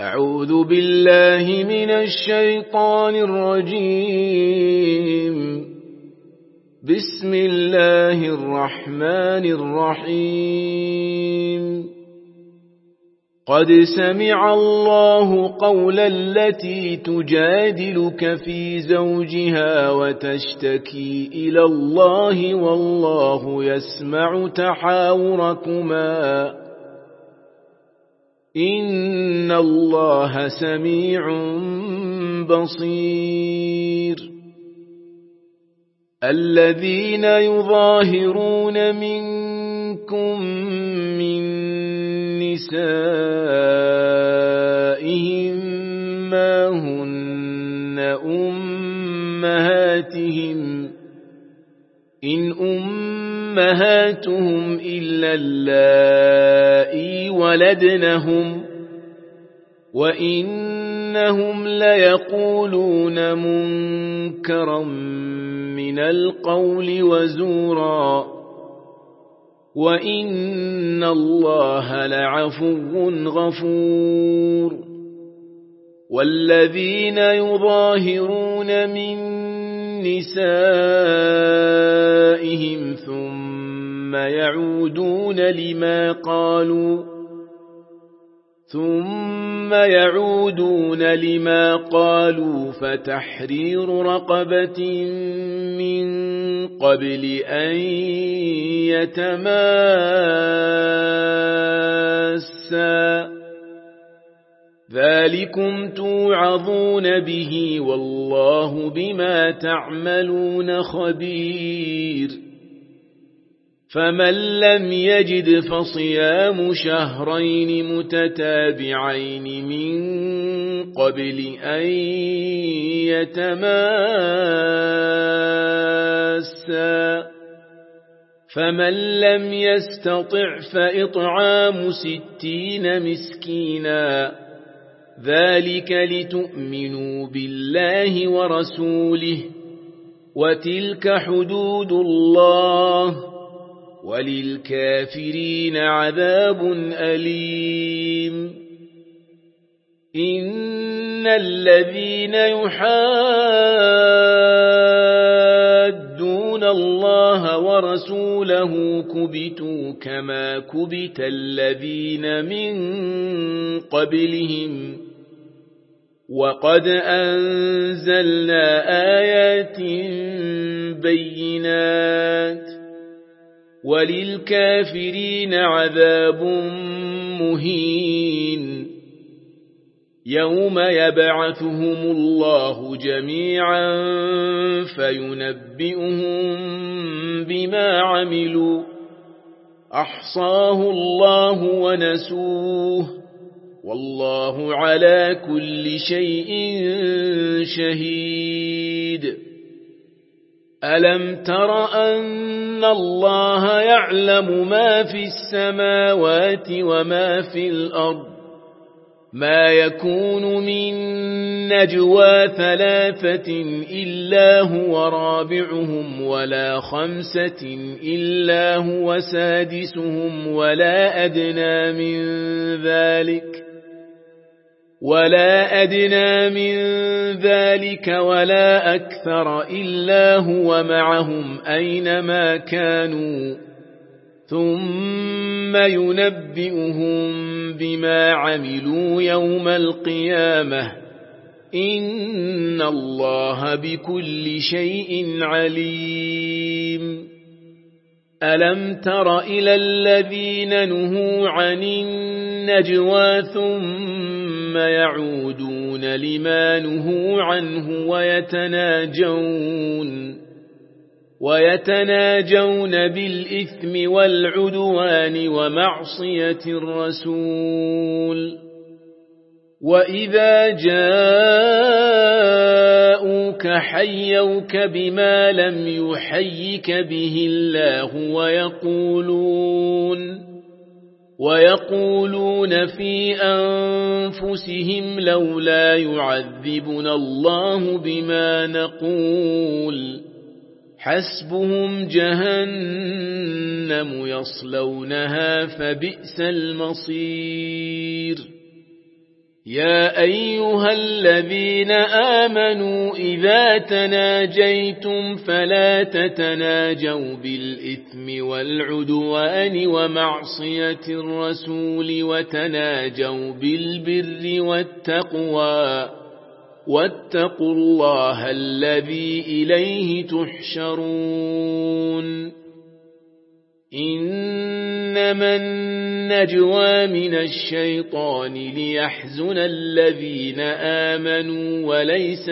أعوذ بالله من الشيطان الرجيم. بسم الله الرحمن الرحيم. قد سمع الله قول التي تجادلك في زوجها وتشتكي إلى الله والله يسمع تحاوركما إن الله سميع بصير. الذين يظاهرون منكم من نسائهم ما هن أمهاتهم إن أمهاتهم إلا اللائي ولدنهم وإنهم ليقولون منكرا من القول وزورا وإن الله لعفو غفور. والذين يظاهرون من نسائهم ثم يعودون لما قالوا فتحرير رقبة من قبل أن يتماسا ذلكم توعظون به والله بما تعملون خبير. فمن لم يجد فصيام شهرين متتابعين من قبل أن يتماسا فمن لم يستطع فإطعام 60 مسكينا ذلك لتؤمنوا بالله ورسوله وتلك حدود الله وللكافرين عذاب أليم. إن الذين يحادون الله ورسوله كبتوا كما كبت الذين من قبلهم وقد أنزلنا آيات بينات وللكافرين عذاب مهين. يوم يبعثهم الله جميعا فينبئهم بما عملوا أحصاه الله ونسوه والله على كل شيء شهيد. ألم تر أن الله يعلم ما في السماوات وما في الأرض ما يكون من نجوى 3 إلا هو رابعهم ولا 5 إلا هو سادسهم ولا أدنى من ذلك ولا أكثر إلا هو معهم أينما كانوا ثم ينبئهم بما عملوا يوم القيامة إن الله بكل شيء عليم. ألم تر إلى الذين نهوا عن النجوى ثم يعودون لما نهوا عنه ويتناجون بالإثم والعدوان ومعصية الرسول وإذا جاءوك حيوك بما لم يحيك به الله ويقولون في أنفسهم لولا يعذبنا الله بما نقول حسبهم جهنم يصلونها فبئس المصير. يا أيها الذين آمنوا إذا تناجيتم فلا تتناجوا بالإثم والعدوان ومعصية الرسول وتناجوا بالبر والتقوى واتقوا الله الذي إليه تحشرون إنما النجوى من الشيطان ليحزن الذين آمنوا وليس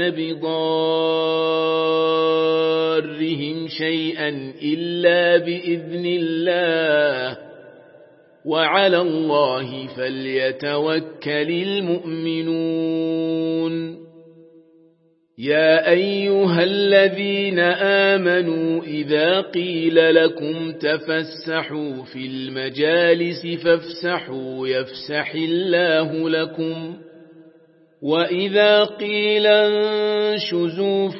بضارهم شيئا إلا بإذن الله وعلى الله فليتوكل المؤمنون يا أيها الذين آمنوا إذا قيل لكم تفسحوا في المجالس فافسحوا يفسح الله لكم وإذا قيل انشزوا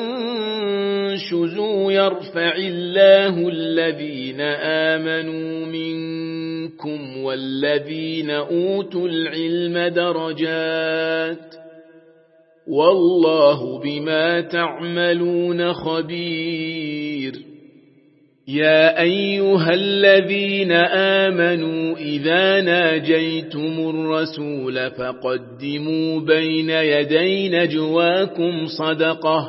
فانشزوا يرفع الله الذين آمنوا منكم والذين أوتوا العلم درجات والله بما تعملون خبير يا أيها الذين آمنوا إذا ناجيتم الرسول فقدموا بين يدي نجواكم صدقة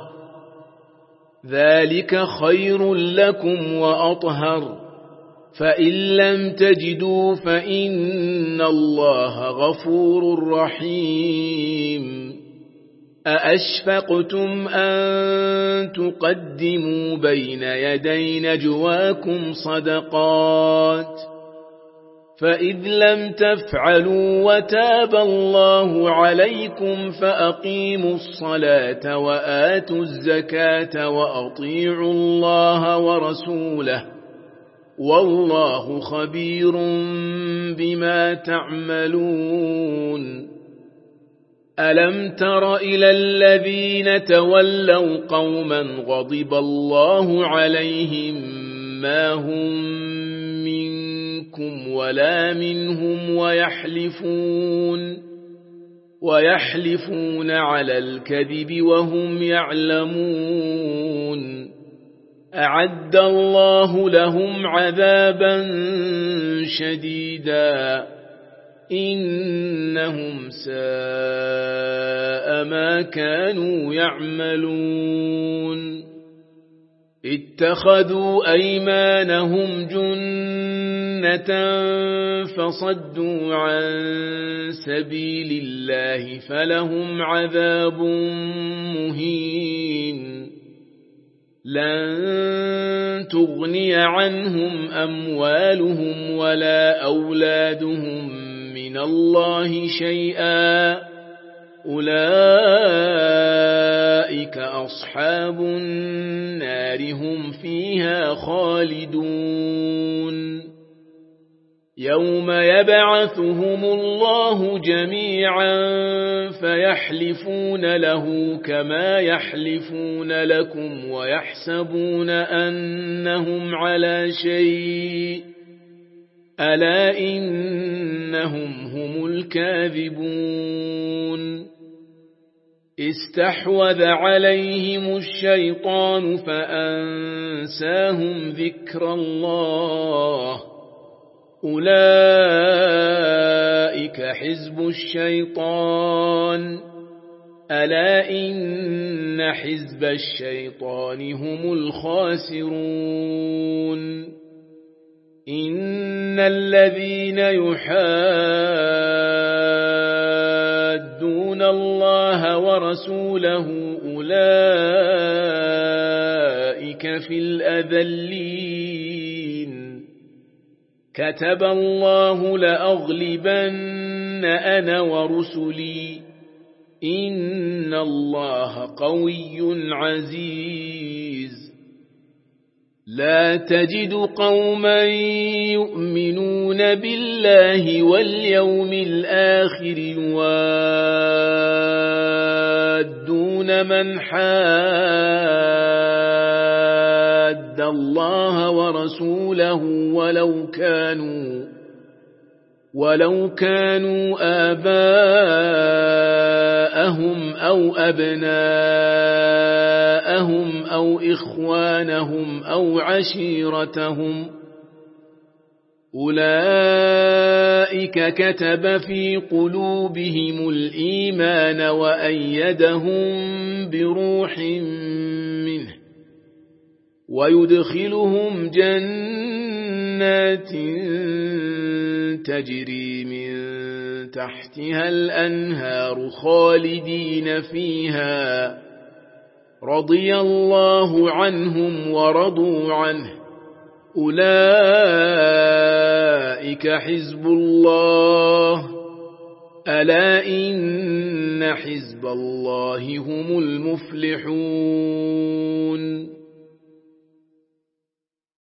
ذلك خير لكم وأطهر فإن لم تجدوا فإن الله غفور رحيم أأشفقتم أن تقدموا بين يدي نجواكم صدقات فإذ لم تفعلوا وتاب الله عليكم فأقيموا الصلاة وآتوا الزكاة وأطيعوا الله ورسوله والله خبير بما تعملون ألم تر إلى الذين تولوا قوما غضب الله عليهم ما هم منكم ولا منهم ويحلفون على الكذب وهم يعلمون أعد الله لهم عذابا شديدا إنهم ساء ما كانوا يعملون اتخذوا أيمانهم جنة فصدوا عن سبيل الله فلهم عذاب مهين لن تغني عنهم أموالهم ولا أولادهم من الله شيئا أولئك أصحاب النار هم فيها خالدون يوم يبعثهم الله جميعا فيحلفون له كما يحلفون لكم ويحسبون أنهم على شيء ألا إنهم هم الكاذبون استحوذ عليهم الشيطان فأنساهم ذكر الله أولئك حزب الشيطان ألا إن حزب الشيطان هم الخاسرون إن الذين يحادون الله ورسوله أولئك في الأذلين كتب الله لأغلبن أنا ورسلي إن الله قوي عزيز لا تجد قوما يؤمنون بالله واليوم الآخر يوادون من حاد الله ورسوله ولو كانوا آباءهم أو أبناءهم أو إخوانهم أو عشيرتهم أولئك كتب في قلوبهم الإيمان وأيدهم بروح منه ويدخلهم جنات تجري من تحتها الأنهار خالدين فيها رضي الله عنهم ورضوا عنه أولئك حزب الله ألا إن حزب الله هم المفلحون